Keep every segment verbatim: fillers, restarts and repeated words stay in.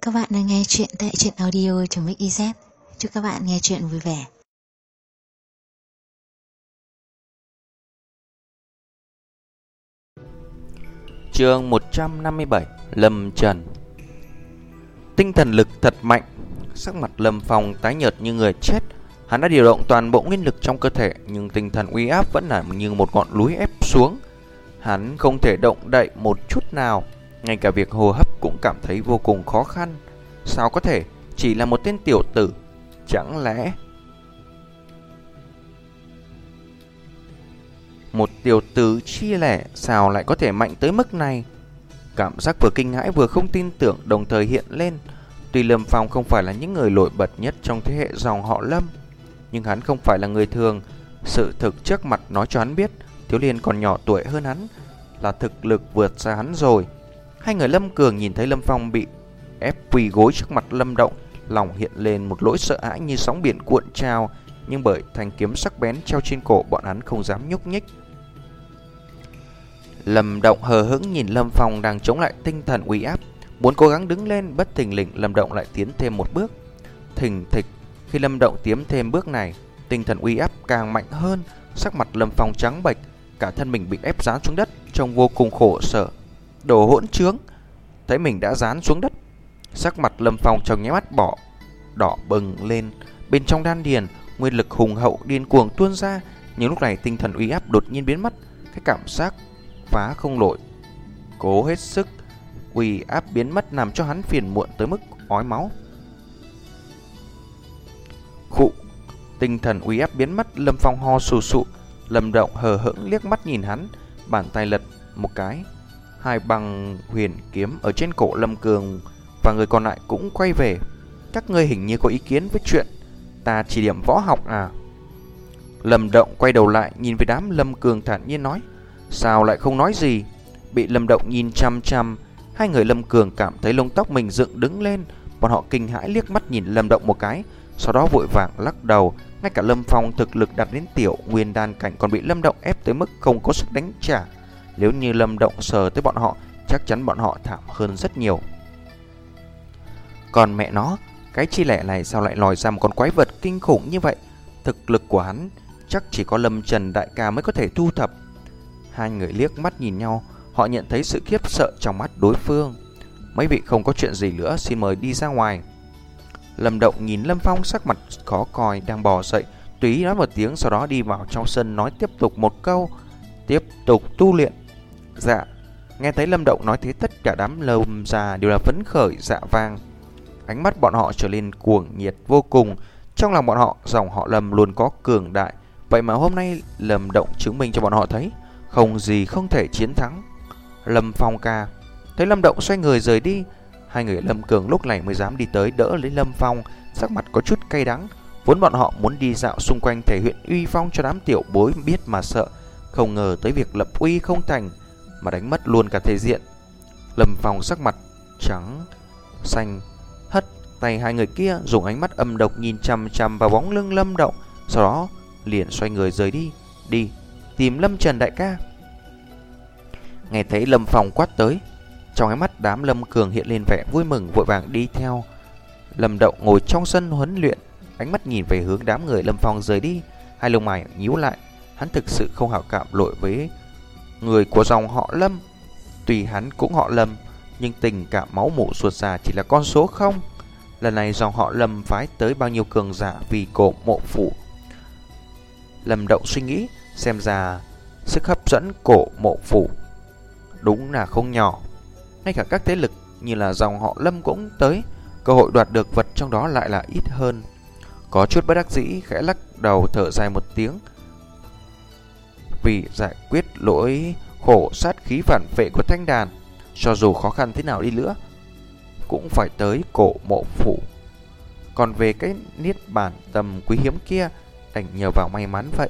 Các bạn đang nghe chuyện tại truyện audio.mixyz. Chúc các bạn nghe chuyện vui vẻ. Chương một trăm năm mươi bảy. Lâm Trần. Tinh thần lực thật mạnh. Sắc mặt Lâm Phong tái nhợt như người chết. Hắn đã điều động toàn bộ nguyên lực trong cơ thể, nhưng tinh thần uy áp vẫn là như một ngọn núi ép xuống. Hắn không thể động đậy một chút nào, ngay cả việc hô hấp cũng cảm thấy vô cùng khó khăn. Sao có thể? Chỉ là một tên tiểu tử, chẳng lẽ một tiểu tử chi lẻ sao lại có thể mạnh tới mức này? Cảm giác vừa kinh hãi vừa không tin tưởng đồng thời hiện lên. Tuy Lâm Phong không phải là những người nổi bật nhất trong thế hệ dòng họ Lâm, nhưng hắn không phải là người thường. Sự thực trước mặt nói cho hắn biết thiếu niên còn nhỏ tuổi hơn hắn, là thực lực vượt xa hắn rồi. Hai người Lâm Cường nhìn thấy Lâm Phong bị ép quỳ gối trước mặt Lâm Động, lòng hiện lên một nỗi sợ hãi như sóng biển cuộn trào, nhưng bởi thanh kiếm sắc bén treo trên cổ, bọn hắn không dám nhúc nhích. Lâm Động hờ hững nhìn Lâm Phong đang chống lại tinh thần uy áp, muốn cố gắng đứng lên, bất thình lình Lâm Động lại tiến thêm một bước. Thình thịch, khi Lâm Động tiến thêm bước này, tinh thần uy áp càng mạnh hơn, sắc mặt Lâm Phong trắng bệch, cả thân mình bị ép dán xuống đất, trông vô cùng khổ sở. Đồ hỗn trướng! Thấy mình đã dán xuống đất, sắc mặt Lâm Phong trong nháy mắt bỏ đỏ bừng lên, bên trong đan điền nguyên lực hùng hậu điên cuồng tuôn ra, nhưng lúc này tinh thần uy áp đột nhiên biến mất, cái cảm giác phá không nổi. Cố hết sức, uy áp biến mất làm cho hắn phiền muộn tới mức ói máu. Khụ, tinh thần uy áp biến mất, Lâm Phong ho sù sụ. Lâm Động hờ hững liếc mắt nhìn hắn, bàn tay lật một cái, hai băng huyền kiếm ở trên cổ Lâm Cường và người còn lại cũng quay về. Các ngươi hình như có ý kiến với chuyện ta chỉ điểm võ học à? Lâm Động quay đầu lại nhìn về đám Lâm Cường thản nhiên nói. Sao lại không nói gì? Bị Lâm Động nhìn chăm chăm, hai người Lâm Cường cảm thấy lông tóc mình dựng đứng lên. Bọn họ kinh hãi liếc mắt nhìn Lâm Động một cái, sau đó vội vàng lắc đầu. Ngay cả Lâm Phong thực lực đạt đến tiểu nguyên đan cảnh còn bị Lâm Động ép tới mức không có sức đánh trả. Nếu như Lâm Động sờ tới bọn họ, chắc chắn bọn họ thảm hơn rất nhiều. Còn mẹ nó, cái chi lẻ này sao lại lòi ra một con quái vật kinh khủng như vậy? Thực lực của hắn chắc chỉ có Lâm Trần đại ca mới có thể thu thập. Hai người liếc mắt nhìn nhau, họ nhận thấy sự khiếp sợ trong mắt đối phương. Mấy vị không có chuyện gì nữa, xin mời đi ra ngoài. Lâm Động nhìn Lâm Phong sắc mặt khó coi đang bò dậy, tùy ý nói một tiếng, sau đó đi vào trong sân nói tiếp tục một câu. Tiếp tục tu luyện. Dạ. Nghe thấy Lâm Động nói thế, tất cả đám Lâm già đều là phấn khởi dạ vang. Ánh mắt bọn họ trở nên cuồng nhiệt vô cùng. Trong lòng bọn họ, dòng họ Lâm luôn có cường đại, vậy mà hôm nay Lâm Động chứng minh cho bọn họ thấy không gì không thể chiến thắng. Lâm Phong ca. Thấy Lâm Động xoay người rời đi, hai người Lâm Cường lúc này mới dám đi tới đỡ lấy Lâm Phong, sắc mặt có chút cay đắng. Vốn bọn họ muốn đi dạo xung quanh thể hiện uy phong cho đám tiểu bối biết mà sợ, không ngờ tới việc lập uy không thành mà đánh mất luôn cả thể diện. Lâm Phong sắc mặt trắng xanh, hất tay hai người kia, dùng ánh mắt âm độc nhìn chằm chằm vào bóng lưng Lâm Động, sau đó liền xoay người rời đi. Đi tìm Lâm Trần đại ca. Nghe thấy Lâm Phong quát tới, trong ánh mắt đám Lâm Cường hiện lên vẻ vui mừng, vội vàng đi theo. Lâm Động ngồi trong sân huấn luyện, ánh mắt nhìn về hướng đám người Lâm Phong rời đi, hai lông mày nhíu lại. Hắn thực sự không hảo cảm lội với người của dòng họ Lâm. Tuy hắn cũng họ Lâm, nhưng tình cảm máu mủ ruột già chỉ là con số không. Lần này dòng họ Lâm phái tới bao nhiêu cường giả vì cổ mộ phủ. Lâm Động suy nghĩ, xem ra sức hấp dẫn cổ mộ phủ đúng là không nhỏ. Ngay cả các thế lực như là dòng họ Lâm cũng tới, cơ hội đoạt được vật trong đó lại là ít hơn. Có chút bất đắc dĩ, khẽ lắc đầu thở dài một tiếng. Vì giải quyết lỗi khổ sát khí phản phệ của thanh đàn, cho dù khó khăn thế nào đi nữa cũng phải tới cổ mộ phủ. Còn về cái niết bàn tầm quý hiếm kia, đành nhờ vào may mắn vậy.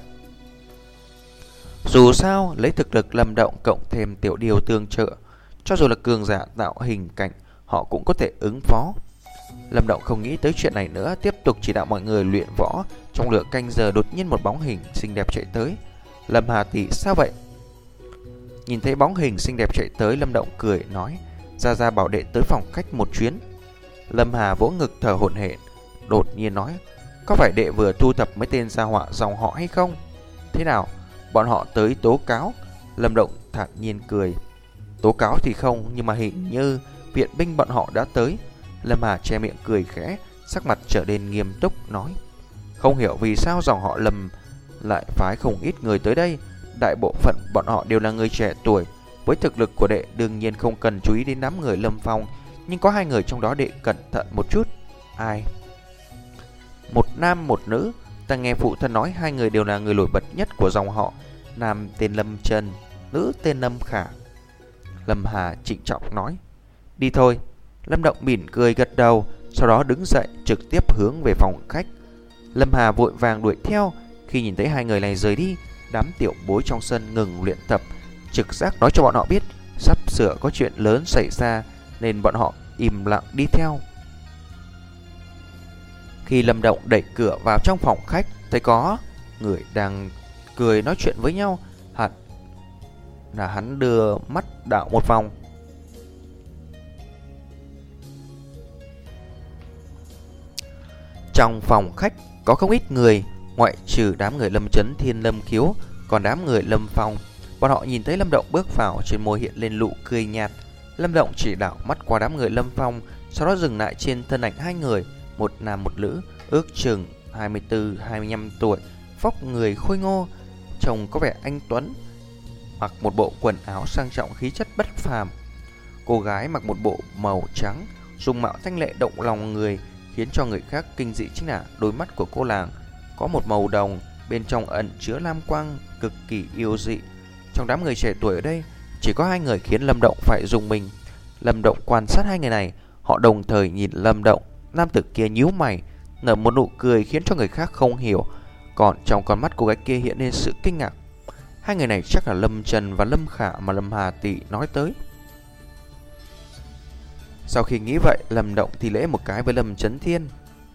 Dù sao, lấy thực lực Lâm Động cộng thêm tiểu điều tương trợ, cho dù là cường giả tạo hình cảnh, họ cũng có thể ứng phó. Lâm Động không nghĩ tới chuyện này nữa, tiếp tục chỉ đạo mọi người luyện võ. Trong nửa canh giờ đột nhiên một bóng hình xinh đẹp chạy tới. Lâm Hà tỷ, sao vậy? Nhìn thấy bóng hình xinh đẹp chạy tới, Lâm Động cười nói, Gia Gia bảo đệ tới phòng khách một chuyến. Lâm Hà vỗ ngực thở hổn hển, đột nhiên nói: "Có phải đệ vừa thu thập mấy tên gia họa dòng họ hay không? Thế nào, bọn họ tới tố cáo?" Lâm Động thản nhiên cười: "Tố cáo thì không, nhưng mà hình như viện binh bọn họ đã tới." Lâm Hà che miệng cười khẽ, sắc mặt trở nên nghiêm túc nói: "Không hiểu vì sao dòng họ Lâm lại phái không ít người tới đây. Đại bộ phận bọn họ đều là người trẻ tuổi. Với thực lực của đệ đương nhiên không cần chú ý đến đám người Lâm Phong, nhưng có hai người trong đó đệ cẩn thận một chút." "Ai?" "Một nam một nữ. Ta nghe phụ thân nói hai người đều là người nổi bật nhất của dòng họ. Nam tên Lâm Trần, nữ tên Lâm Khả." Lâm Hà trịnh trọng nói. "Đi thôi." Lâm Động mỉm cười gật đầu, sau đó đứng dậy trực tiếp hướng về phòng khách. Lâm Hà vội vàng đuổi theo. Khi nhìn thấy hai người này rời đi, đám tiểu bối trong sân ngừng luyện tập, trực giác nói cho bọn họ biết sắp sửa có chuyện lớn xảy ra, nên bọn họ im lặng đi theo. Khi Lâm Động đẩy cửa vào trong phòng khách, thấy có người đang cười nói chuyện với nhau. Hẳn là hắn đưa mắt đảo một vòng. Trong phòng khách có không ít người, ngoại trừ đám người Lâm Chấn Thiên, Lâm Khiếu, còn đám người Lâm Phong. Bọn họ nhìn thấy Lâm Động bước vào, trên môi hiện lên nụ cười nhạt. Lâm Động chỉ đảo mắt qua đám người Lâm Phong, sau đó dừng lại trên thân ảnh hai người, một nam một nữ, ước chừng hai mươi tư hai mươi lăm tuổi, vóc người khôi ngô, trông có vẻ anh tuấn, mặc một bộ quần áo sang trọng, khí chất bất phàm. Cô gái mặc một bộ màu trắng, dung mạo thanh lệ động lòng người, khiến cho người khác kinh dị chính là đôi mắt của cô nàng có một màu đồng, bên trong ẩn chứa lam quang, cực kỳ yêu dị. Trong đám người trẻ tuổi ở đây, chỉ có hai người khiến Lâm Động phải rùng mình. Lâm Động quan sát hai người này, họ đồng thời nhìn Lâm Động. Nam tử kia nhíu mày, nở một nụ cười khiến cho người khác không hiểu, còn trong con mắt cô gái kia hiện lên sự kinh ngạc. Hai người này chắc là Lâm Trần và Lâm Khả mà Lâm Hà tỷ nói tới. Sau khi nghĩ vậy, Lâm Động thì lễ một cái với Lâm Chấn Thiên.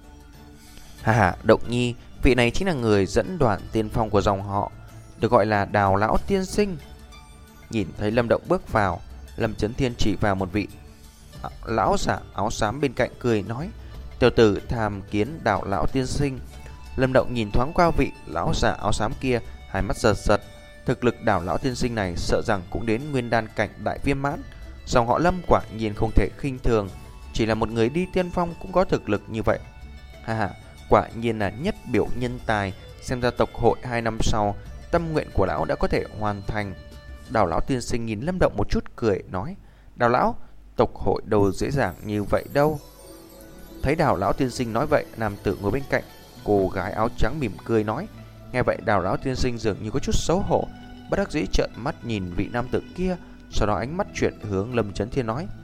"Hà hà, Động Nhi, vị này chính là người dẫn đoàn tiên phong của dòng họ, được gọi là Đào Lão Tiên Sinh." Nhìn thấy Lâm Động bước vào, Lâm Chấn Thiên chỉ vào một vị lão giả áo xám bên cạnh cười nói: "Tiểu tử tham kiến Đào Lão Tiên Sinh." Lâm Động nhìn thoáng qua vị lão giả áo xám kia, hai mắt giật giật. Thực lực Đào Lão Tiên Sinh này sợ rằng cũng đến nguyên đan cảnh đại viêm mãn. Dòng họ Lâm quả nhiên không thể khinh thường, chỉ là một người đi tiên phong cũng có thực lực như vậy. Ha ha, quả nhiên là nhất biểu nhân tài. Xem ra tộc hội hai năm sau, tâm nguyện của lão đã có thể hoàn thành. Đào Lão Tiên Sinh nhìn Lâm Động một chút cười nói: "Đào Lão, tộc hội đâu dễ dàng như vậy đâu." Thấy Đào Lão Tiên Sinh nói vậy, nam tử ngồi bên cạnh cô gái áo trắng mỉm cười nói. Nghe vậy, Đào Lão Tiên Sinh dường như có chút xấu hổ, bất đắc dĩ trợn mắt nhìn vị nam tử kia, sau đó ánh mắt chuyển hướng Lâm Chấn Thiên nói: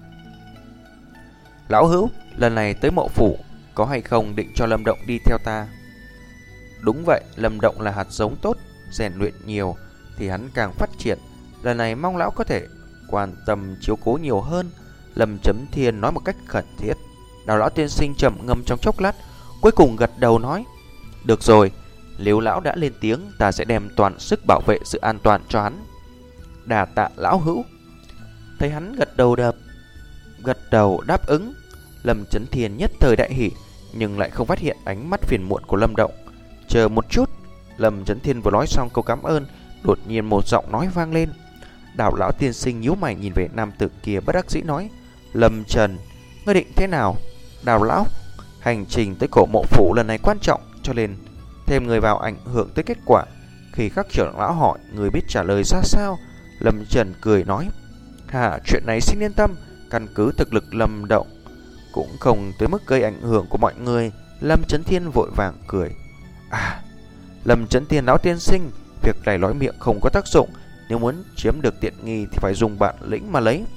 "Lão hữu, lần này tới mộ phủ, có hay không định cho Lâm Động đi theo ta?" "Đúng vậy, Lâm Động là hạt giống tốt, rèn luyện nhiều thì hắn càng phát triển. Lần này mong lão có thể quan tâm chiếu cố nhiều hơn." Lâm Chấn Thiên nói một cách khẩn thiết. Đào Lão Tiên Sinh trầm ngâm trong chốc lát, cuối cùng gật đầu nói: "Được rồi, nếu lão đã lên tiếng, ta sẽ đem toàn sức bảo vệ sự an toàn cho hắn." "Đà tạ lão hữu." Thấy hắn gật đầu đập Gật đầu đáp ứng, Lâm Chấn Thiên nhất thời đại hỉ, nhưng lại không phát hiện ánh mắt phiền muộn của Lâm Động. "Chờ một chút." Lâm Chấn Thiên vừa nói xong câu cảm ơn, đột nhiên một giọng nói vang lên. Đào Lão Tiên Sinh nhíu mày nhìn về nam tử kia, bất đắc dĩ nói: "Lâm Trần, ngươi định thế nào?" "Đào Lão, hành trình tới cổ mộ phủ lần này quan trọng, cho nên thêm người vào ảnh hưởng tới kết quả." Khi các trưởng lão hỏi, người biết trả lời ra sao? Lâm Trần cười nói: "Hà, chuyện này xin yên tâm, căn cứ thực lực Lâm Động cũng không tới mức gây ảnh hưởng của mọi người." Lâm Chấn Thiên vội vàng cười: "À, Lâm Chấn Thiên Lão Tiên Sinh, việc này nói miệng không có tác dụng, nếu muốn chiếm được tiện nghi thì phải dùng bản lĩnh mà lấy."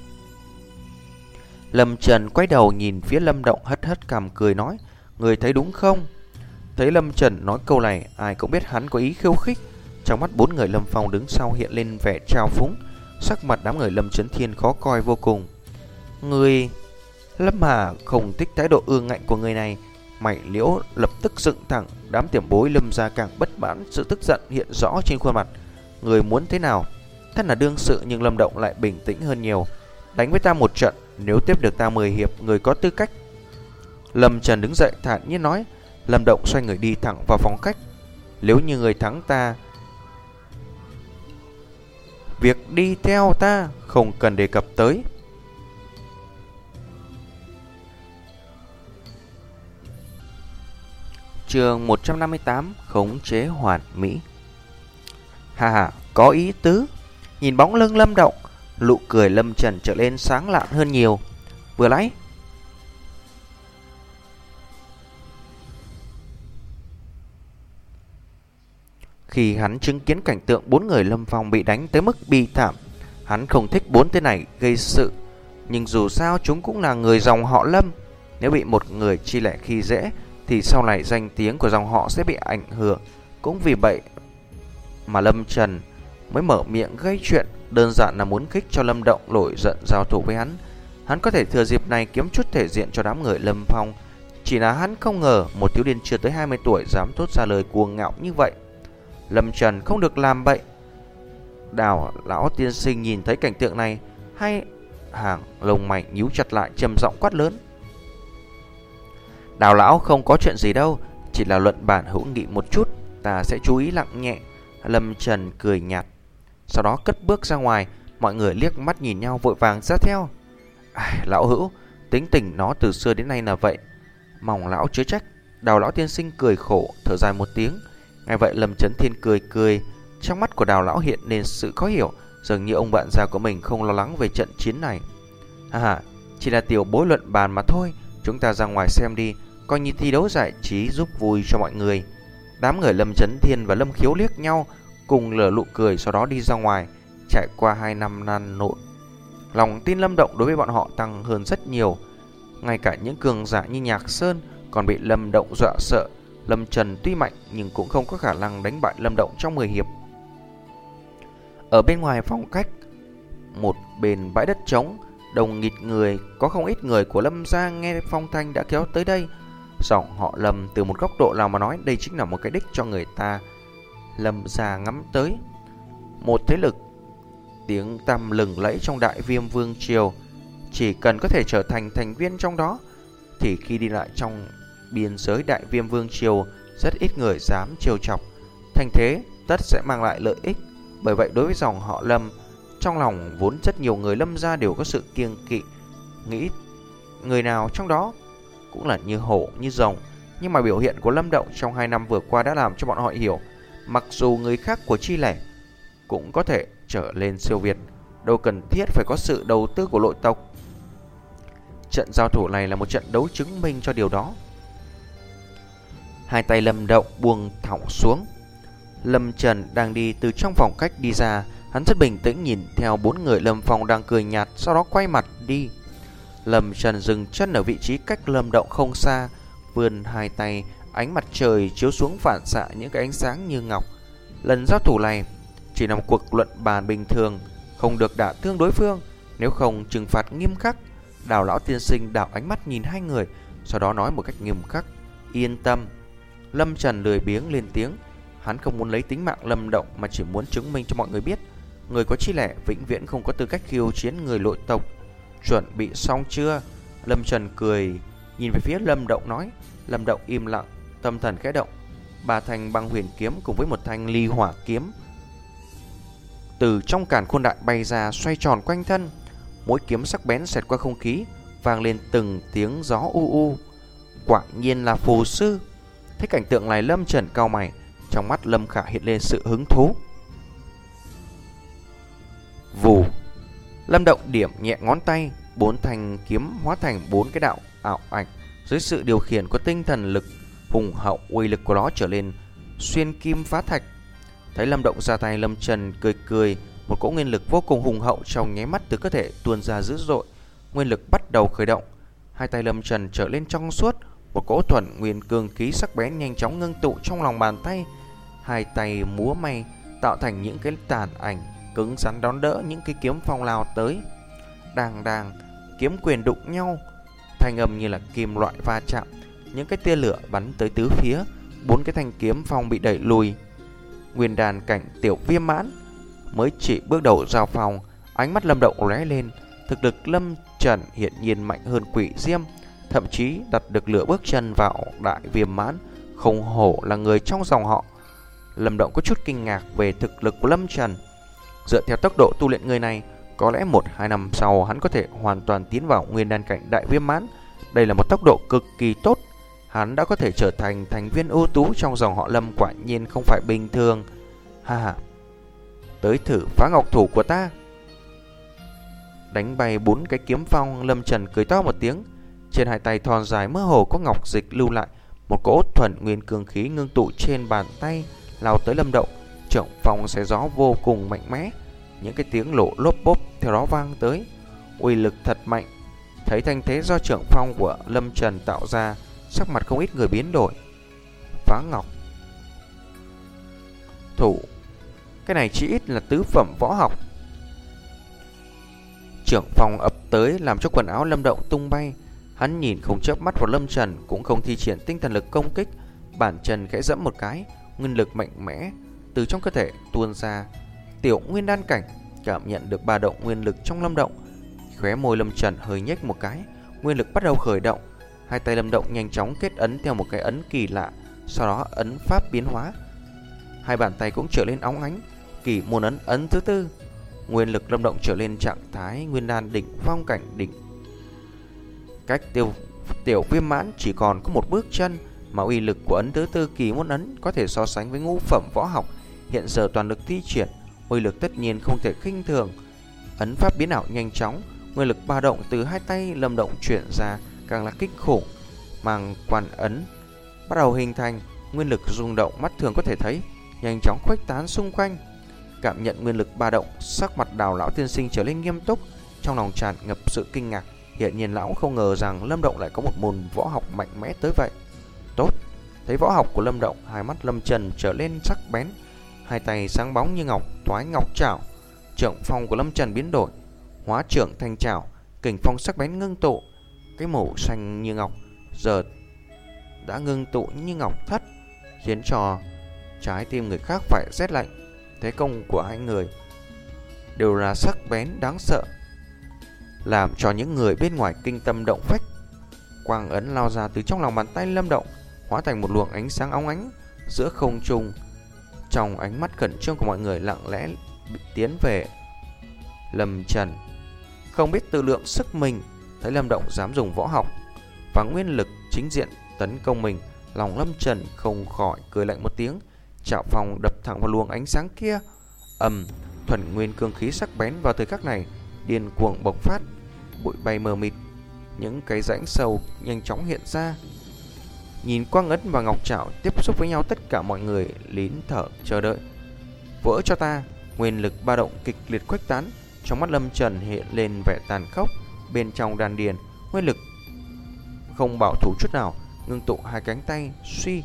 Lâm Trần quay đầu nhìn phía Lâm Động, hất hất cằm cười nói: "Người thấy đúng không?" Thấy Lâm Trần nói câu này, ai cũng biết hắn có ý khiêu khích. Trong mắt bốn người Lâm Phong đứng sau hiện lên vẻ trào phúng, sắc mặt đám người Lâm Chấn Thiên khó coi vô cùng. "Người..." Lâm Hà không thích thái độ ương ngạnh của người này, mày liễu lập tức dựng thẳng. Đám tiềm bối Lâm gia càng bất mãn, sự tức giận hiện rõ trên khuôn mặt. "Người muốn thế nào?" Thân là đương sự nhưng Lâm Động lại bình tĩnh hơn nhiều. "Đánh với ta một trận, nếu tiếp được ta mười hiệp, người có tư cách Lâm Trần đứng dậy thản nhiên nói. Lâm Động xoay người đi thẳng vào phòng khách. Nếu như người thắng ta, việc đi theo ta không cần đề cập tới. Chương một trăm năm mươi tám, khống chế hoàn mỹ. Hà hà, có ý tứ. Nhìn bóng lưng Lâm Động, nụ cười Lâm Trần trở lên sáng lạn hơn nhiều. Vừa nãy khi hắn chứng kiến cảnh tượng bốn người Lâm Phong bị đánh tới mức bi thảm, hắn không thích bốn tên này gây sự. Nhưng dù sao chúng cũng là người dòng họ Lâm. Nếu bị một người chi lẻ khi dễ thì sau này danh tiếng của dòng họ sẽ bị ảnh hưởng. Cũng vì vậy mà Lâm Trần mới mở miệng gây chuyện, đơn giản là muốn khích cho Lâm Động nổi giận giao thủ với hắn. Hắn có thể thừa dịp này kiếm chút thể diện cho đám người Lâm Phong. Chỉ là hắn không ngờ một thiếu niên chưa tới hai mươi tuổi dám thốt ra lời cuồng ngạo như vậy. Lâm Trần không được làm bậy. Đào lão tiên sinh nhìn thấy cảnh tượng này, hai hàng lông mày nhíu chặt lại, trầm giọng quát lớn. Đào lão, không có chuyện gì đâu, chỉ là luận bản hữu nghị một chút, ta sẽ chú ý lặng nhẹ. Lâm Trần cười nhạt, sau đó cất bước ra ngoài. Mọi người liếc mắt nhìn nhau vội vàng ra theo. À, lão hữu, tính tình nó từ xưa đến nay là vậy, mong lão chớ trách. Đào lão tiên sinh cười khổ, thở dài một tiếng. Ngay vậy Lâm Chấn Thiên cười cười. Trong mắt của Đào lão hiện lên sự khó hiểu, dường như ông bạn già của mình không lo lắng về trận chiến này. À, chỉ là tiểu bối luận bàn mà thôi, chúng ta ra ngoài xem đi, coi như thi đấu giải trí giúp vui cho mọi người. Đám người Lâm Chấn Thiên và Lâm Khiếu liếc nhau, cùng lở nụ cười, sau đó đi ra ngoài. Trải qua hai năm nan nộn, lòng tin Lâm Động đối với bọn họ tăng hơn rất nhiều. Ngay cả những cường giả như Nhạc Sơn còn bị Lâm Động dọa sợ. Lâm Trần tuy mạnh nhưng cũng không có khả năng đánh bại Lâm Động trong mười hiệp. Ở bên ngoài phòng khách, một bên bãi đất trống, đông nghịt người, có không ít người của Lâm gia nghe phong thanh đã kéo tới đây. Dòng họ Lâm từ một góc độ nào mà nói, đây chính là một cái đích cho người ta Lâm gia ngắm tới. Một thế lực tiếng tăm lừng lẫy trong Đại Viêm Vương Triều, chỉ cần có thể trở thành thành viên trong đó thì khi đi lại trong biên giới Đại Viêm Vương Triều, rất ít người dám trêu chọc. Thành thế tất sẽ mang lại lợi ích. Bởi vậy đối với dòng họ Lâm, trong lòng vốn rất nhiều người Lâm gia đều có sự kiêng kỵ, nghĩ người nào trong đó cũng là như hổ như rồng. Nhưng mà biểu hiện của Lâm Động trong hai năm vừa qua đã làm cho bọn họ hiểu, mặc dù người khác của chi lẻ cũng có thể trở lên siêu việt, đâu cần thiết phải có sự đầu tư của nội tộc. Trận giao thủ này là một trận đấu chứng minh cho điều đó. Hai tay Lâm Động buông thõng xuống. Lâm Trần đang đi từ trong phòng khách đi ra. Hắn rất bình tĩnh nhìn theo bốn người Lâm Phong đang cười nhạt, sau đó quay mặt đi. Lâm Trần dừng chân ở vị trí cách Lâm Động không xa, vươn hai tay, ánh mặt trời chiếu xuống phản xạ những cái ánh sáng như ngọc. Lần giao thủ này chỉ là một cuộc luận bàn bình thường, không được đả thương đối phương, nếu không trừng phạt nghiêm khắc. Đào lão tiên sinh đảo ánh mắt nhìn hai người, sau đó nói một cách nghiêm khắc, yên tâm. Lâm Trần lười biếng lên tiếng. Hắn không muốn lấy tính mạng Lâm Động, mà chỉ muốn chứng minh cho mọi người biết, người có chi lẻ vĩnh viễn không có tư cách khiêu chiến người nội tộc. Chuẩn bị xong chưa? Lâm Trần cười nhìn về phía Lâm Động nói. Lâm Động im lặng, tâm thần khẽ động. Ba thanh băng huyền kiếm cùng với một thanh ly hỏa kiếm từ trong càn khôn đại bay ra, xoay tròn quanh thân. Mỗi kiếm sắc bén xẹt qua không khí, vang lên từng tiếng gió u u. Quả nhiên là phù sư. Thấy cảnh tượng này, Lâm Trần cau mày, trong mắt Lâm Khả hiện lên sự hứng thú. Vù. Lâm Động điểm nhẹ ngón tay, bốn thanh kiếm hóa thành bốn cái đạo ảo ảnh. Dưới sự điều khiển của tinh thần lực hùng hậu, uy lực của nó trở lên xuyên kim phá thạch. Thấy Lâm Động ra tay, Lâm Trần cười cười, một cỗ nguyên lực vô cùng hùng hậu trong nháy mắt từ cơ thể tuôn ra dữ dội. Nguyên lực bắt đầu khởi động, hai tay Lâm Trần trở lên trong suốt, một cỗ thuần nguyên cương khí sắc bén nhanh chóng ngưng tụ trong lòng bàn tay. Hai tay múa may tạo thành những cái tàn ảnh cứng rắn đón đỡ những cái kiếm phong lao tới. Đàng đàng, kiếm quyền đụng nhau, thanh âm như là kim loại va chạm, những cái tia lửa bắn tới tứ phía. Bốn cái thanh kiếm phong bị đẩy lùi. Nguyên đàn cảnh tiểu viêm mãn mới chỉ bước đầu giao phong, ánh mắt Lâm Động lóe lên. Thực lực Lâm Trần hiện nhiên mạnh hơn Quỷ Diêm. thậm chí đặt được lửa bước chân vào đại viêm mãn. Không hổ là người trong dòng họ. Lâm Động có chút kinh ngạc về thực lực của Lâm Trần. Dựa theo tốc độ tu luyện người này, có lẽ một hai năm sau hắn có thể hoàn toàn tiến vào nguyên đan cảnh đại viêm mãn. Đây là một tốc độ cực kỳ tốt. Hắn đã có thể trở thành thành viên ưu tú trong dòng họ Lâm, quả nhiên không phải bình thường. Ha ha, tới thử phá ngọc thủ của ta. Đánh bay bốn cái kiếm phong, Lâm Trần cười to một tiếng. Trên hai tay thon dài mơ hồ có ngọc dịch lưu lại. Một cỗ thuần nguyên cương khí ngưng tụ trên bàn tay lao tới Lâm Động. Trưởng phong xé gió vô cùng mạnh mẽ. Những cái tiếng lộ lốp bốp theo đó vang tới. Uy lực thật mạnh. Thấy thanh thế do trưởng phong của Lâm Trần tạo ra, sắc mặt không ít người biến đổi. Phá ngọc thủ, cái này chỉ ít là tứ phẩm võ học. Trưởng phong ập tới làm cho quần áo Lâm Động tung bay. Hắn nhìn không chớp mắt vào Lâm Trần, cũng không thi triển tinh thần lực công kích. Bản chân khẽ dẫm một cái, nguyên lực mạnh mẽ từ trong cơ thể tuôn ra. Tiểu nguyên đan cảnh cảm nhận được ba động nguyên lực trong Lâm Động, khóe môi Lâm Trần hơi nhếch một cái, nguyên lực bắt đầu khởi động. Hai tay Lâm Động nhanh chóng kết ấn theo một cái ấn kỳ lạ, sau đó ấn pháp biến hóa. Hai bàn tay cũng trở lên óng ánh. Kỳ môn ấn ấn thứ tư, nguyên lực Lâm Động trở lên trạng thái nguyên đan đỉnh phong cảnh đỉnh. Cách tiêu tiểu viêm mãn chỉ còn có một bước chân, mà uy lực của ấn thứ tư kỳ môn ấn có thể so sánh với ngũ phẩm võ học. Hiện giờ toàn lực thi triển, uy lực tất nhiên không thể khinh thường. Ấn pháp biến ảo nhanh chóng, nguyên lực ba động từ hai tay Lâm Động chuyển ra càng là kinh khủng. Màng quan ấn bắt đầu hình thành, nguyên lực rung động mắt thường có thể thấy, nhanh chóng khuếch tán xung quanh. Cảm nhận nguyên lực ba động, sắc mặt Đào lão tiên sinh trở lên nghiêm túc, trong lòng tràn ngập sự kinh ngạc. Hiện nhiên lão không ngờ rằng Lâm Động lại có một môn võ học mạnh mẽ tới vậy. Tốt, thấy võ học của Lâm Động, hai mắt Lâm Trần trở lên sắc bén, hai tay sáng bóng như ngọc, thoái ngọc trảo. Trưởng phong của Lâm Trần biến đổi, hóa trưởng thành trảo, kình phong sắc bén ngưng tụ. Cái màu xanh như ngọc giờ đã ngưng tụ như ngọc thất, khiến cho trái tim người khác phải rét lạnh. Thế công của hai người đều là sắc bén đáng sợ, làm cho những người bên ngoài kinh tâm động phách. Quang ấn lao ra từ trong lòng bàn tay Lâm Động, hóa thành một luồng ánh sáng óng ánh giữa không trung. Trong ánh mắt khẩn trương của mọi người lặng lẽ tiến về Lâm Trần, không biết tự lượng sức mình. Thấy Lâm Động dám dùng võ học và nguyên lực chính diện tấn công mình, lòng Lâm Trần không khỏi cười lạnh một tiếng. Trảo phong đập thẳng vào luồng ánh sáng kia. Ầm, thuần nguyên cương khí sắc bén vào thời khắc này điên cuồng bộc phát, bụi bay mờ mịt, những cái rãnh sâu nhanh chóng hiện ra. Nhìn quang ấn và ngọc trảo tiếp xúc với nhau, tất cả mọi người lín thở chờ đợi. Vỡ cho ta! Nguyên lực ba động kịch liệt khuếch tán, trong mắt Lâm Trần hiện lên vẻ tàn khốc. Bên trong đan điền, nguyên lực không bảo thủ chút nào, ngưng tụ hai cánh tay suy.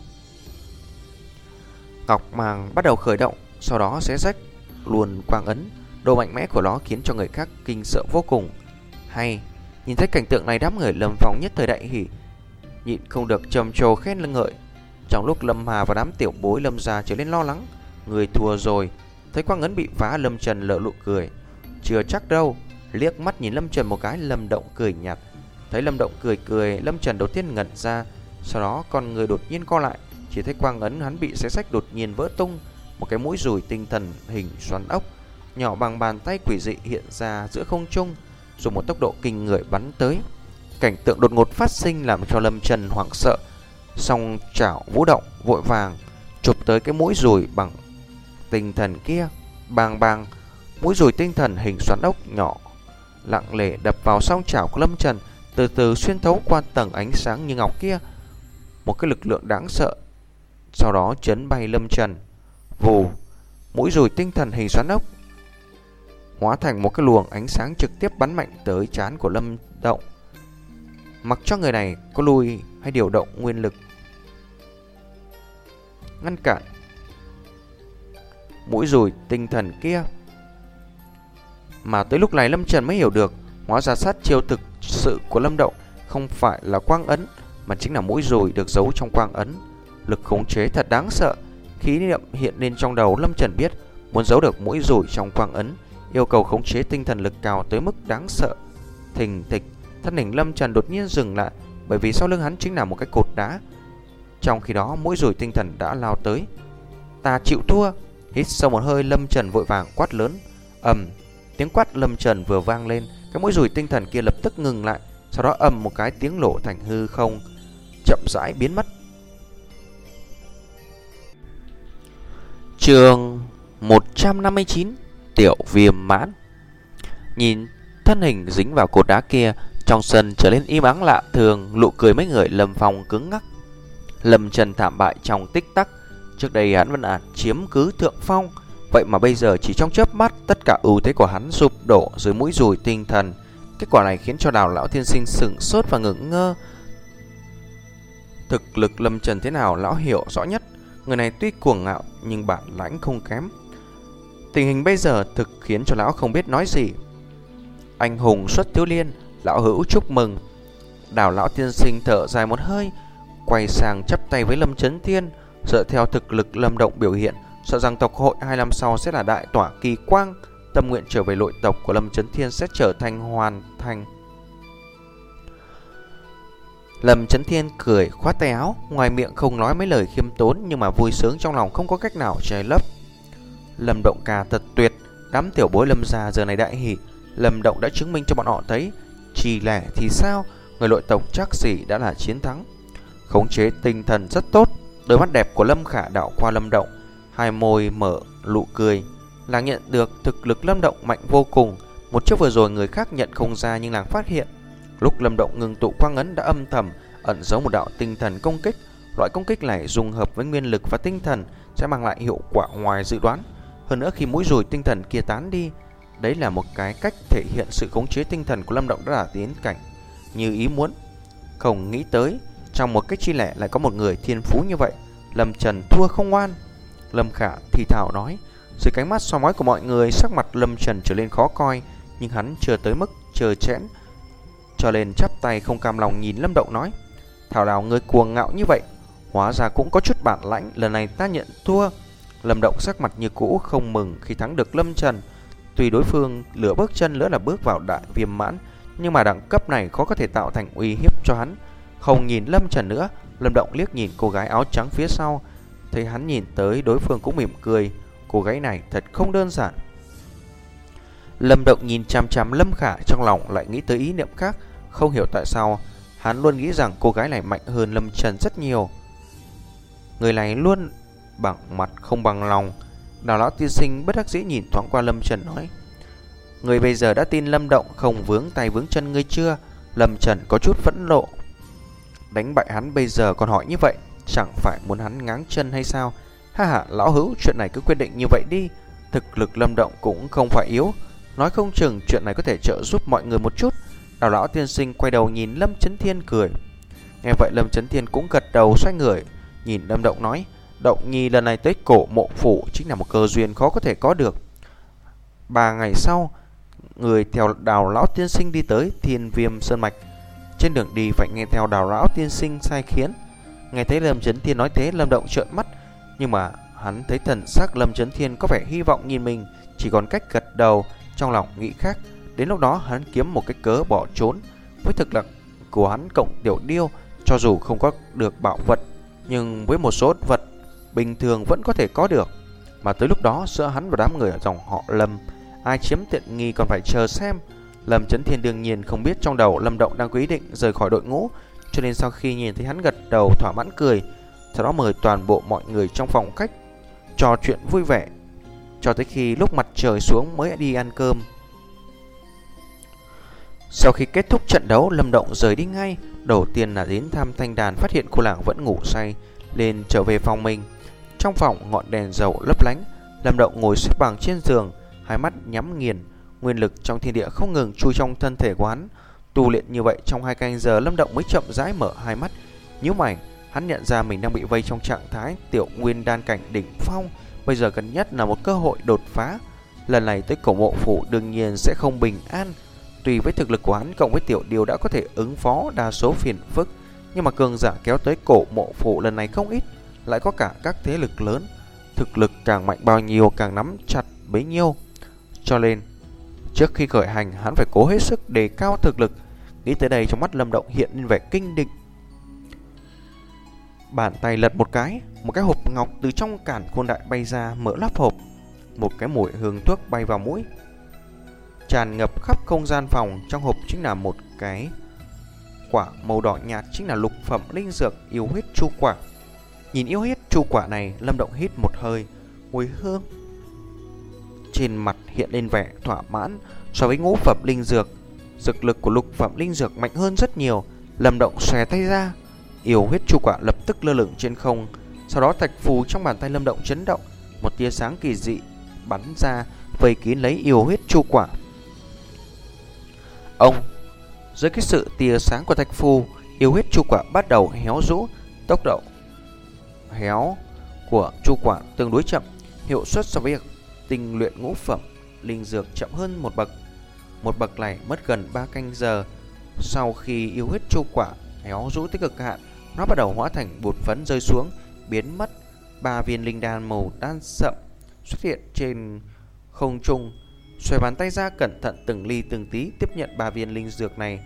Ngọc màng bắt đầu khởi động, sau đó xé rách luôn quang ấn. Độ mạnh mẽ của nó khiến cho người khác kinh sợ vô cùng. Hay, nhìn thấy cảnh tượng này, đám người Lâm Phong nhất thời đại hỉ, nhịn không được trầm trồ khen lưng ngợi. Trong lúc Lâm Hà và đám tiểu bối Lâm gia trở nên lo lắng, người thua rồi. Thấy quang ấn bị phá, Lâm Trần lỡ nụ cười. Chưa chắc đâu. Liếc mắt nhìn Lâm Trần một cái, Lâm Động cười nhạt. Thấy Lâm Động cười cười, Lâm Trần đầu tiên ngẩn ra, sau đó con người đột nhiên co lại. Chỉ thấy quang ấn hắn bị xé rách đột nhiên vỡ tung. Một cái mũi dùi tinh thần hình xoắn ốc nhỏ bằng bàn tay quỷ dị hiện ra giữa không trung, dùng một tốc độ kinh người bắn tới. Cảnh tượng đột ngột phát sinh làm cho Lâm Trần hoảng sợ, song chảo vũ động vội vàng chụp tới cái mũi dùi bằng tinh thần kia. Bang bang, mũi dùi tinh thần hình xoắn ốc nhỏ lặng lẽ đập vào song chảo của Lâm Trần, từ từ xuyên thấu qua tầng ánh sáng như ngọc kia. Một cái lực lượng đáng sợ sau đó chấn bay Lâm Trần. Vù, mũi dùi tinh thần hình xoắn ốc hóa thành một cái luồng ánh sáng trực tiếp bắn mạnh tới trán của Lâm Động. Mặc cho người này có lùi hay điều động nguyên lực ngăn cản mũi dùi tinh thần kia. Mà tới lúc này Lâm Trần mới hiểu được, hóa ra sát chiêu thực sự của Lâm Động không phải là quang ấn, mà chính là mũi dùi được giấu trong quang ấn. Lực khống chế thật đáng sợ. Khí niệm hiện lên trong đầu Lâm Trần biết, muốn giấu được mũi dùi trong quang ấn, yêu cầu khống chế tinh thần lực cao tới mức đáng sợ. Thình thịch, thân hình Lâm Trần đột nhiên dừng lại, bởi vì sau lưng hắn chính là một cái cột đá. Trong khi đó mũi dùi tinh thần đã lao tới. Ta chịu thua. Hít sâu một hơi, Lâm Trần vội vàng quát lớn. Ầm, tiếng quát Lâm Trần vừa vang lên, cái mũi dùi tinh thần kia lập tức ngừng lại, sau đó ầm một cái tiếng nổ thành hư không, chậm rãi biến mất. Chương một trăm năm mươi chín, Tiểu Viêm Mãn. Nhìn thân hình dính vào cột đá kia, trong sân trở nên im ắng lạ thường, nụ cười mấy người Lâm Phong cứng ngắc. Lâm Trần thảm bại trong tích tắc. Trước đây hắn vẫn ạt chiếm cứ thượng phong, vậy mà bây giờ chỉ trong chớp mắt tất cả ưu thế của hắn sụp đổ dưới mũi dùi tinh thần. Kết quả này khiến cho Đào lão tiên sinh sững sốt và ngẩn ngơ. Thực lực Lâm Trần thế nào lão hiểu rõ nhất. Người này tuy cuồng ngạo nhưng bản lãnh không kém. Tình hình bây giờ thực khiến cho lão không biết nói gì. Anh hùng xuất thiếu liên, lão hữu chúc mừng. Đào lão tiên sinh thở dài một hơi, quay sang chắp tay với Lâm Chấn Thiên. Dựa theo thực lực Lâm Động biểu hiện, sợ rằng tộc hội hai năm sau sẽ là đại tỏa kỳ quang. Tâm nguyện trở về nội tộc của Lâm Chấn Thiên sẽ trở thành hoàn thành. Lâm Chấn Thiên cười khoát tay áo, ngoài miệng không nói mấy lời khiêm tốn, nhưng mà vui sướng trong lòng không có cách nào che lấp. Lâm Động ca thật tuyệt, đám tiểu bối Lâm gia giờ này đại hỉ. Lâm Động đã chứng minh cho bọn họ thấy, chỉ lẻ thì sao, người nội tộc chắc gì đã là chiến thắng. Khống chế tinh thần rất tốt. Đôi mắt đẹp của Lâm Khả đảo qua Lâm Động, hai môi mở nụ cười. Làng nhận được thực lực Lâm Động mạnh vô cùng. Một chiếc vừa rồi người khác nhận không ra, nhưng làng phát hiện lúc Lâm Động ngừng tụ quang ấn đã âm thầm ẩn giấu một đạo tinh thần công kích. Loại công kích này dung hợp với nguyên lực và tinh thần sẽ mang lại hiệu quả ngoài dự đoán. Hơn nữa khi mũi dùi tinh thần kia tán đi, đấy là một cái cách thể hiện sự khống chế tinh thần của Lâm Động đã đạt đến cảnh như ý muốn. Không nghĩ tới trong một cách chi lẻ lại có một người thiên phú như vậy. Lâm Trần thua không ngoan. Lâm Khả thì thào nói. Dưới cánh mắt soi mói của mọi người, sắc mặt Lâm Trần trở lên khó coi, nhưng hắn chưa tới mức chờ chẽn, cho nên chắp tay không cam lòng nhìn Lâm Động nói. Thảo nào người cuồng ngạo như vậy, hóa ra cũng có chút bản lãnh, lần này ta nhận thua. Lâm Động sắc mặt như cũ, không mừng khi thắng được Lâm Trần. Tuy đối phương lửa bước chân nữa là bước vào đại viêm mãn, nhưng mà đẳng cấp này khó có thể tạo thành uy hiếp cho hắn. Không nhìn Lâm Trần nữa, Lâm Động liếc nhìn cô gái áo trắng phía sau, thấy hắn nhìn tới, đối phương cũng mỉm cười. Cô gái này thật không đơn giản. Lâm Động nhìn chằm chằm Lâm Khả, trong lòng lại nghĩ tới ý niệm khác. Không hiểu tại sao hắn luôn nghĩ rằng cô gái này mạnh hơn Lâm Trần rất nhiều. Người này luôn bằng mặt không bằng lòng. Đào lão tiên sinh bất đắc dĩ nhìn thoáng qua Lâm Trần nói. Người bây giờ đã tin Lâm Động không vướng tay vướng chân ngươi chưa? Lâm Trần có chút phẫn nộ. Đánh bại hắn bây giờ còn hỏi như vậy, chẳng phải muốn hắn ngáng chân hay sao? Ha ha, lão hữu, chuyện này cứ quyết định như vậy đi. Thực lực Lâm Động cũng không phải yếu, nói không chừng chuyện này có thể trợ giúp mọi người một chút. Đào lão tiên sinh quay đầu nhìn Lâm Chấn Thiên cười. Nghe vậy Lâm Chấn Thiên cũng gật đầu, xoay người nhìn Lâm Động nói. Động nhi lần này tới cổ mộ phủ chính là một cơ duyên khó có thể có được. Ba ngày sau, người theo Đào lão tiên sinh đi tới Thiên Viêm Sơn Mạch. Trên đường đi phải nghe theo Đào lão tiên sinh sai khiến. Nghe thấy Lâm Chấn Thiên nói thế, Lâm Động trợn mắt, nhưng mà hắn thấy thần sắc Lâm Chấn Thiên có vẻ hy vọng nhìn mình, chỉ còn cách gật đầu, trong lòng nghĩ khác. Đến lúc đó hắn kiếm một cái cớ bỏ trốn. Với thực lực của hắn cộng tiểu điêu, cho dù không có được bảo vật, nhưng với một số vật bình thường vẫn có thể có được. Mà tới lúc đó giữa hắn và đám người ở dòng họ Lâm, ai chiếm tiện nghi còn phải chờ xem. Lâm Chấn Thiên đương nhiên không biết trong đầu Lâm Động đang quyết định rời khỏi đội ngũ, cho nên sau khi nhìn thấy hắn gật đầu thỏa mãn cười, sau đó mời toàn bộ mọi người trong phòng khách trò chuyện vui vẻ, cho tới khi lúc mặt trời xuống mới đi ăn cơm. Sau khi kết thúc trận đấu, Lâm Động rời đi ngay. Đầu tiên là đến thăm Thanh Đàn, phát hiện cô nàng vẫn ngủ say, lên trở về phòng mình. Trong phòng ngọn đèn dầu lấp lánh, Lâm Động ngồi xếp bằng trên giường, hai mắt nhắm nghiền. Nguyên lực trong thiên địa không ngừng chui trong thân thể của hắn. Tu luyện như vậy trong hai canh giờ, Lâm Động mới chậm rãi mở hai mắt. Nhíu mày, hắn nhận ra mình đang bị vây trong trạng thái tiểu nguyên đan cảnh đỉnh phong. Bây giờ gần nhất là một cơ hội đột phá. Lần này tới cổ mộ phủ đương nhiên sẽ không bình an. Tuy với thực lực của hắn cộng với tiểu điều đã có thể ứng phó đa số phiền phức, nhưng mà cường giả kéo tới cổ mộ phủ lần này không ít, lại có cả các thế lực lớn. Thực lực càng mạnh bao nhiêu càng nắm chặt bấy nhiêu. Cho nên trước khi khởi hành, hắn phải cố hết sức đề cao thực lực. Nghĩ tới đây, trong mắt Lâm Động hiện lên vẻ kinh địch. Bàn tay lật một cái, một cái hộp ngọc từ trong cản khôn đại bay ra, mở nắp hộp. Một cái mùi hương thuốc bay vào mũi, tràn ngập khắp không gian phòng. Trong hộp chính là một cái quả màu đỏ nhạt, chính là lục phẩm linh dược yêu huyết chu quả. Nhìn yêu huyết chu quả này, Lâm Động hít một hơi, mùi hương trên mặt hiện lên vẻ thỏa mãn. So với ngũ phẩm linh dược, dược lực của lục phẩm linh dược mạnh hơn rất nhiều. Lâm Động xòe tay ra, yêu huyết chu quả lập tức lơ lửng trên không. Sau đó thạch phù trong bàn tay Lâm Động chấn động, một tia sáng kỳ dị bắn ra, vây kín lấy yêu huyết chu quả. Ông, dưới cái sự tia sáng của thạch phù, yêu huyết chu quả bắt đầu héo rũ. Tốc độ héo của chu quả tương đối chậm, hiệu suất so với việc tinh luyện ngũ phẩm linh dược chậm hơn một bậc. Một bậc này mất gần ba canh giờ. Sau khi yêu huyết chu quả héo rũ tới cực hạn, nó bắt đầu hóa thành bột phấn rơi xuống, biến mất. Ba viên linh đan màu đan sậm xuất hiện trên không trung. Xoay bàn tay ra, cẩn thận từng ly từng tí tiếp nhận ba viên linh dược này.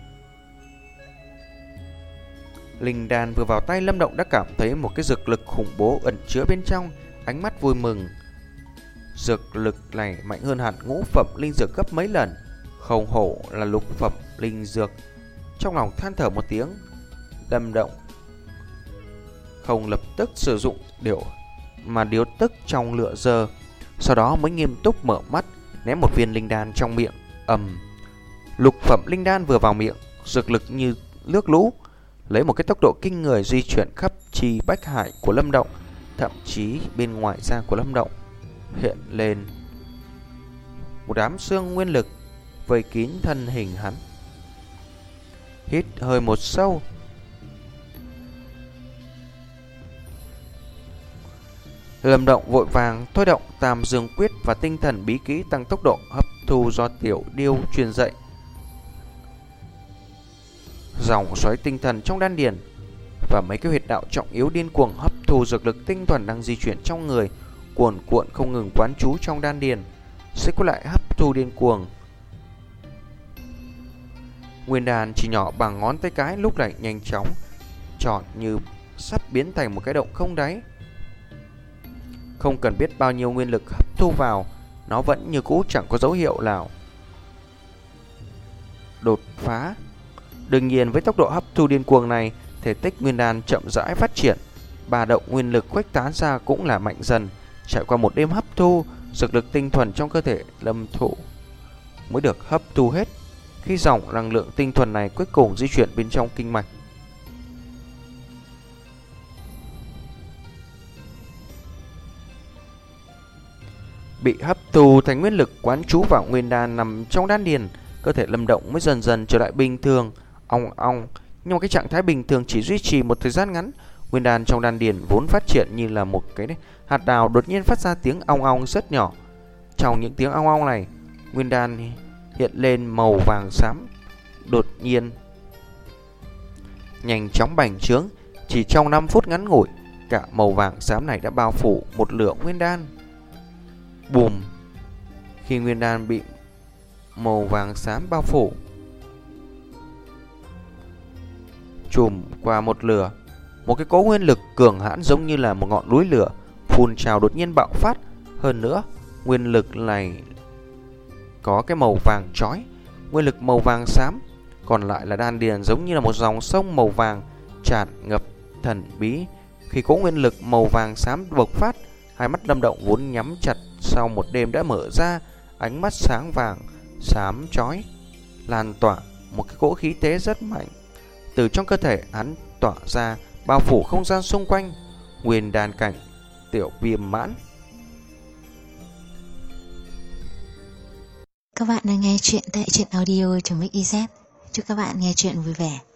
Linh đan vừa vào tay, Lâm Động đã cảm thấy một cái dược lực khủng bố ẩn chứa bên trong, ánh mắt vui mừng. Dược lực này mạnh hơn hẳn ngũ phẩm linh dược gấp mấy lần, không hổ là lục phẩm linh dược. Trong lòng than thở một tiếng, Lâm Động không lập tức sử dụng điều mà điều tức trong lửa giờ, sau đó mới nghiêm túc mở mắt, ném một viên linh đan trong miệng. Ầm, lục phẩm linh đan vừa vào miệng, dược lực như nước lũ, lấy một cái tốc độ kinh người di chuyển khắp chi bách hải của Lâm Động. Thậm chí bên ngoài da của Lâm Động hiện lên một đám xương nguyên lực vây kín thân hình hắn. Hít hơi một sâu, Lâm Động vội vàng thôi động Tam Dương Quyết và tinh thần bí kỹ tăng tốc độ hấp thu do Tiểu Điêu truyền dạy. Dòng xoáy tinh thần trong đan điền và mấy cái huyệt đạo trọng yếu điên cuồng hấp thu dược lực tinh thuần đang di chuyển trong người, cuồn cuộn không ngừng quán trú trong đan điền, sẽ có lại hấp thu điên cuồng. Nguyên đan chỉ nhỏ bằng ngón tay cái lúc này nhanh chóng tròn như sắp biến thành một cái động không đáy. Không cần biết bao nhiêu nguyên lực hấp thu vào, nó vẫn như cũ chẳng có dấu hiệu nào đột phá. Đương nhiên với tốc độ hấp thu điên cuồng này, thể tích nguyên đan chậm rãi phát triển, ba động nguyên lực khuếch tán ra cũng là mạnh dần. Trải qua một đêm hấp thu, dược lực tinh thuần trong cơ thể Lâm Thụ mới được hấp thu hết. Khi dòng năng lượng tinh thuần này cuối cùng di chuyển bên trong kinh mạch, bị hấp thu thành nguyên lực quán trú vào nguyên đan nằm trong đan điền, cơ thể Lâm Động mới dần dần trở lại bình thường. Ong ong, nhưng mà cái trạng thái bình thường chỉ duy trì một thời gian ngắn. Nguyên đan trong đan điền vốn phát triển như là một cái hạt đào, đột nhiên phát ra tiếng ong ong rất nhỏ. Trong những tiếng ong ong này, nguyên đan hiện lên màu vàng xám, đột nhiên nhanh chóng bành trướng. Chỉ trong năm phút ngắn ngủi, cả màu vàng xám này đã bao phủ một lượng nguyên đan. Bùm! Khi nguyên đan bị màu vàng xám bao phủ, trùm qua một lửa, một cái cỗ nguyên lực cường hãn giống như là một ngọn núi lửa phun trào đột nhiên bạo phát. Hơn nữa, nguyên lực này có cái màu vàng chói, nguyên lực màu vàng xám, còn lại là đan điền giống như là một dòng sông màu vàng tràn ngập thần bí. Khi cỗ nguyên lực màu vàng xám bộc phát, hai mắt Lâm Động vốn nhắm chặt sau một đêm đã mở ra, ánh mắt sáng vàng xám chói, lan tỏa một cái cỗ khí thế rất mạnh từ trong cơ thể hắn tỏa ra, bao phủ không gian xung quanh. Nguyên đan cảnh tiểu viêm mãn. Các bạn đang nghe chuyện tại truyện audio.mixyz. Chúc các bạn nghe chuyện vui vẻ.